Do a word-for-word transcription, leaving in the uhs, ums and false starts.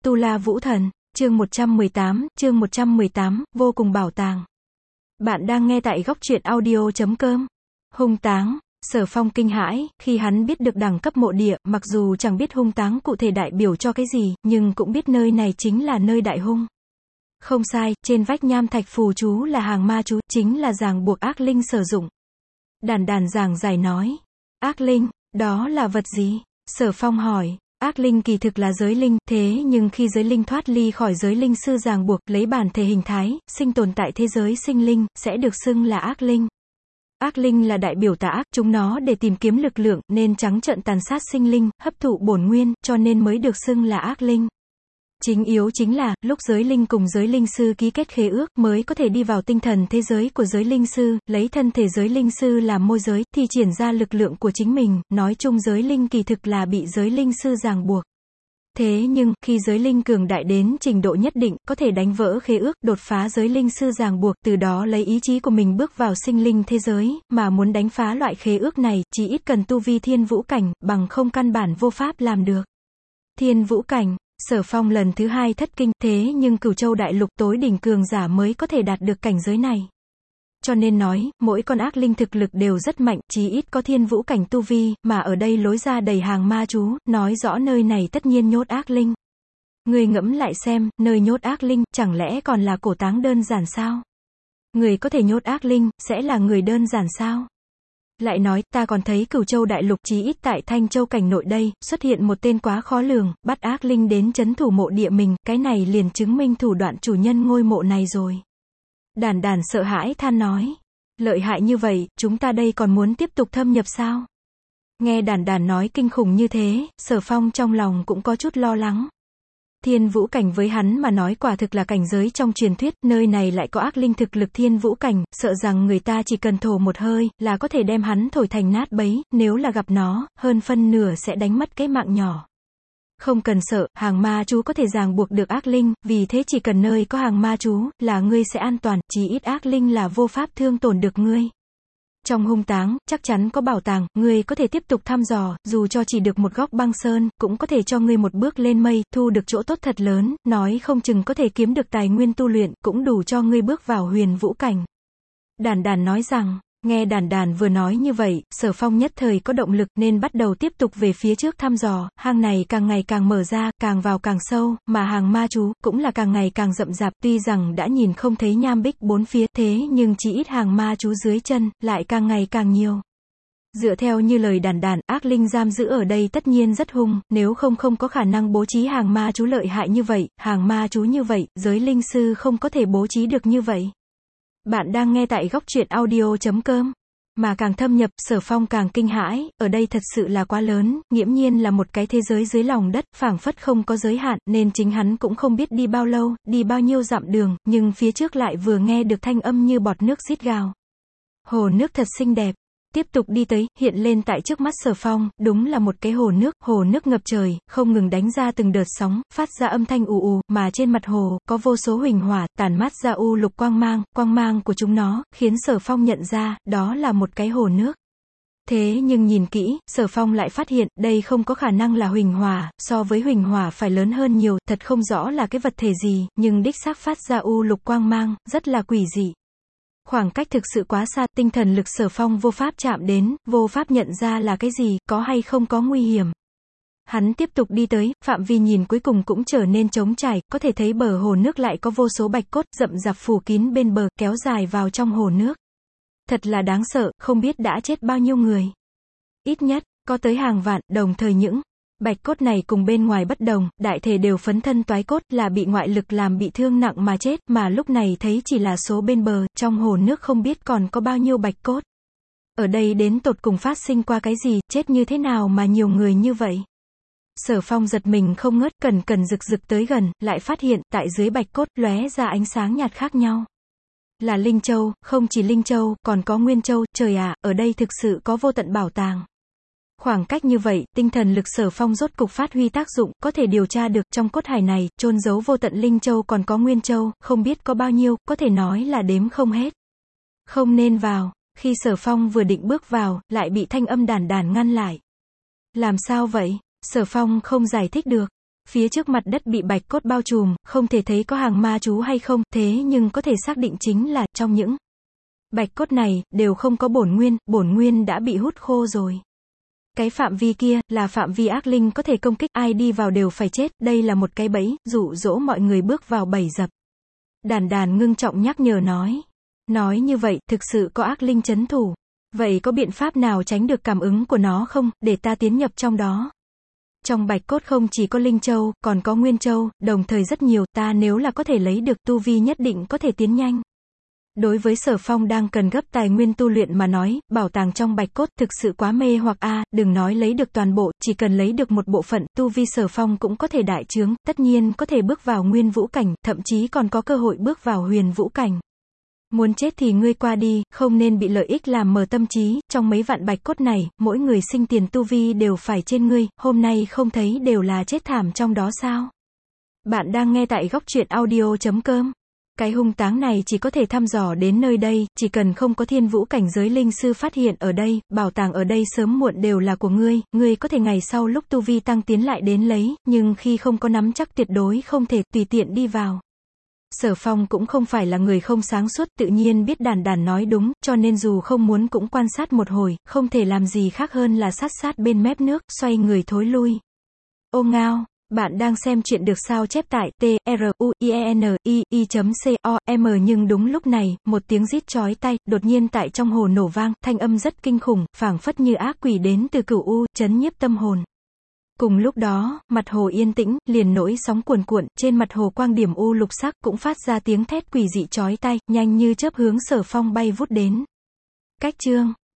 Tu La Vũ Thần, chương một trăm mười tám, chương một trăm mười tám, vô cùng bảo tàng. Bạn đang nghe tại góc truyện audio chấm com. Hung táng, Sở Phong kinh hãi, khi hắn biết được đẳng cấp mộ địa, mặc dù chẳng biết hung táng cụ thể đại biểu cho cái gì, nhưng cũng biết nơi này chính là nơi đại hung. Không sai, trên vách nham thạch phù chú là hàng ma chú, chính là ràng buộc ác linh sử dụng. Đàn đàn giảng giải nói, ác linh, đó là vật gì? Sở Phong hỏi. Ác linh kỳ thực là giới linh, thế nhưng khi giới linh thoát ly khỏi giới linh sư ràng buộc, lấy bản thể hình thái, sinh tồn tại thế giới sinh linh, sẽ được xưng là ác linh. Ác linh là đại biểu tà ác, chúng nó để tìm kiếm lực lượng, nên trắng trợn tàn sát sinh linh, hấp thụ bổn nguyên, cho nên mới được xưng là ác linh. Chính yếu chính là, lúc giới linh cùng giới linh sư ký kết khế ước, mới có thể đi vào tinh thần thế giới của giới linh sư, lấy thân thể giới linh sư làm môi giới, thi triển ra lực lượng của chính mình, nói chung giới linh kỳ thực là bị giới linh sư ràng buộc. Thế nhưng, khi giới linh cường đại đến trình độ nhất định, có thể đánh vỡ khế ước, đột phá giới linh sư ràng buộc, từ đó lấy ý chí của mình bước vào sinh linh thế giới, mà muốn đánh phá loại khế ước này, chỉ ít cần tu vi thiên vũ cảnh, bằng không căn bản vô pháp làm được. Thiên vũ cảnh. Sở Phong lần thứ hai thất kinh, thế nhưng Cửu Châu đại lục tối đỉnh cường giả mới có thể đạt được cảnh giới này. Cho nên nói, mỗi con ác linh thực lực đều rất mạnh, chí ít có thiên vũ cảnh tu vi, mà ở đây lối ra đầy hàng ma chú, nói rõ nơi này tất nhiên nhốt ác linh. Người ngẫm lại xem, nơi nhốt ác linh, chẳng lẽ còn là cổ táng đơn giản sao? Người có thể nhốt ác linh, sẽ là người đơn giản sao? Lại nói, ta còn thấy Cửu Châu đại lục chí ít tại Thanh Châu cảnh nội đây, xuất hiện một tên quá khó lường, bắt ác linh đến trấn thủ mộ địa mình, cái này liền chứng minh thủ đoạn chủ nhân ngôi mộ này rồi. Đàn đàn sợ hãi than nói, lợi hại như vậy, chúng ta đây còn muốn tiếp tục thâm nhập sao? Nghe đàn đàn nói kinh khủng như thế, Sở Phong trong lòng cũng có chút lo lắng. Thiên vũ cảnh với hắn mà nói quả thực là cảnh giới trong truyền thuyết, nơi này lại có ác linh thực lực thiên vũ cảnh, sợ rằng người ta chỉ cần thổ một hơi, là có thể đem hắn thổi thành nát bấy, nếu là gặp nó, hơn phân nửa sẽ đánh mất cái mạng nhỏ. Không cần sợ, hàng ma chú có thể ràng buộc được ác linh, vì thế chỉ cần nơi có hàng ma chú, là ngươi sẽ an toàn, chỉ ít ác linh là vô pháp thương tổn được ngươi. Trong hung táng, chắc chắn có bảo tàng, ngươi có thể tiếp tục thăm dò, dù cho chỉ được một góc băng sơn, cũng có thể cho ngươi một bước lên mây, thu được chỗ tốt thật lớn, nói không chừng có thể kiếm được tài nguyên tu luyện, cũng đủ cho ngươi bước vào huyền vũ cảnh. Đàn đàn nói rằng, nghe đàn đàn vừa nói như vậy, Sở Phong nhất thời có động lực nên bắt đầu tiếp tục về phía trước thăm dò, hang này càng ngày càng mở ra, càng vào càng sâu, mà hàng ma chú, cũng là càng ngày càng rậm rạp, tuy rằng đã nhìn không thấy nham bích bốn phía, thế nhưng chỉ ít hàng ma chú dưới chân, lại càng ngày càng nhiều. Dựa theo như lời đàn đàn, ác linh giam giữ ở đây tất nhiên rất hung, nếu không không có khả năng bố trí hàng ma chú lợi hại như vậy, hàng ma chú như vậy, giới linh sư không có thể bố trí được như vậy. Bạn đang nghe tại góc truyện audio chấm com. Mà càng thâm nhập, Sở Phong càng kinh hãi, ở đây thật sự là quá lớn, nghiễm nhiên là một cái thế giới dưới lòng đất, phảng phất không có giới hạn, nên chính hắn cũng không biết đi bao lâu, đi bao nhiêu dặm đường, nhưng phía trước lại vừa nghe được thanh âm như bọt nước rít gào. Hồ nước thật xinh đẹp. Tiếp tục đi tới, hiện lên tại trước mắt Sở Phong, đúng là một cái hồ nước, hồ nước ngập trời, không ngừng đánh ra từng đợt sóng, phát ra âm thanh ù ù, mà trên mặt hồ, có vô số huỳnh hỏa, tản mát ra u lục quang mang, quang mang của chúng nó, khiến Sở Phong nhận ra, đó là một cái hồ nước. Thế nhưng nhìn kỹ, Sở Phong lại phát hiện, đây không có khả năng là huỳnh hỏa, so với huỳnh hỏa phải lớn hơn nhiều, thật không rõ là cái vật thể gì, nhưng đích xác phát ra u lục quang mang, rất là quỷ dị. Khoảng cách thực sự quá xa, tinh thần lực Sở Phong vô pháp chạm đến, vô pháp nhận ra là cái gì, có hay không có nguy hiểm. Hắn tiếp tục đi tới, phạm vi nhìn cuối cùng cũng trở nên trống trải, có thể thấy bờ hồ nước lại có vô số bạch cốt rậm rạp phủ kín bên bờ, kéo dài vào trong hồ nước. Thật là đáng sợ, không biết đã chết bao nhiêu người. Ít nhất, có tới hàng vạn, đồng thời những bạch cốt này cùng bên ngoài bất đồng, đại thể đều phấn thân toái cốt, là bị ngoại lực làm bị thương nặng mà chết, mà lúc này thấy chỉ là số bên bờ, trong hồ nước không biết còn có bao nhiêu bạch cốt. Ở đây đến tột cùng phát sinh qua cái gì, chết như thế nào mà nhiều người như vậy? Sở Phong giật mình không ngớt, cần cần rực rực tới gần, lại phát hiện, tại dưới bạch cốt, lóe ra ánh sáng nhạt khác nhau. Là Linh Châu, không chỉ Linh Châu, còn có Nguyên Châu, trời ạ, ở đây thực sự có vô tận bảo tàng. Khoảng cách như vậy, tinh thần lực Sở Phong rốt cục phát huy tác dụng, có thể điều tra được, trong cốt hải này, chôn giấu vô tận Linh Châu còn có Nguyên Châu, không biết có bao nhiêu, có thể nói là đếm không hết. Không nên vào, khi Sở Phong vừa định bước vào, lại bị thanh âm đàn đàn ngăn lại. Làm sao vậy? Sở Phong không giải thích được. Phía trước mặt đất bị bạch cốt bao trùm, không thể thấy có hàng ma chú hay không, thế nhưng có thể xác định chính là, trong những bạch cốt này, đều không có bổn nguyên, bổn nguyên đã bị hút khô rồi. Cái phạm vi kia, là phạm vi ác linh có thể công kích, ai đi vào đều phải chết, đây là một cái bẫy, dụ dỗ mọi người bước vào bẫy dập. Đàn đàn ngưng trọng nhắc nhở nói. Nói như vậy, thực sự có ác linh trấn thủ. Vậy có biện pháp nào tránh được cảm ứng của nó không, để ta tiến nhập trong đó? Trong bạch cốt không chỉ có linh châu, còn có nguyên châu, đồng thời rất nhiều, ta nếu là có thể lấy được tu vi nhất định có thể tiến nhanh. Đối với Sở Phong đang cần gấp tài nguyên tu luyện mà nói, bảo tàng trong bạch cốt thực sự quá mê hoặc a, à, đừng nói lấy được toàn bộ, chỉ cần lấy được một bộ phận, tu vi Sở Phong cũng có thể đại chướng, tất nhiên có thể bước vào nguyên vũ cảnh, thậm chí còn có cơ hội bước vào huyền vũ cảnh. Muốn chết thì ngươi qua đi, không nên bị lợi ích làm mờ tâm trí, trong mấy vạn bạch cốt này, mỗi người sinh tiền tu vi đều phải trên ngươi, hôm nay không thấy đều là chết thảm trong đó sao? Bạn đang nghe tại góc truyện audio chấm com. Cái hung táng này chỉ có thể thăm dò đến nơi đây, chỉ cần không có thiên vũ cảnh giới linh sư phát hiện ở đây, bảo tàng ở đây sớm muộn đều là của ngươi, ngươi có thể ngày sau lúc tu vi tăng tiến lại đến lấy, nhưng khi không có nắm chắc tuyệt đối không thể tùy tiện đi vào. Sở Phong cũng không phải là người không sáng suốt, tự nhiên biết đàn đàn nói đúng, cho nên dù không muốn cũng quan sát một hồi, không thể làm gì khác hơn là sát sát bên mép nước, xoay người thối lui. Ô ngao, bạn đang xem chuyện được sao chép tại T R U I E N I I chấm C O M nhưng đúng lúc này, một tiếng rít chói tai, đột nhiên tại trong hồ nổ vang, thanh âm rất kinh khủng, phảng phất như ác quỷ đến từ cửu u, chấn nhiếp tâm hồn. Cùng lúc đó, mặt hồ yên tĩnh, liền nổi sóng cuồn cuộn, trên mặt hồ quang điểm u lục sắc cũng phát ra tiếng thét quỷ dị chói tai, nhanh như chớp hướng Sở Phong bay vút đến. Cách chương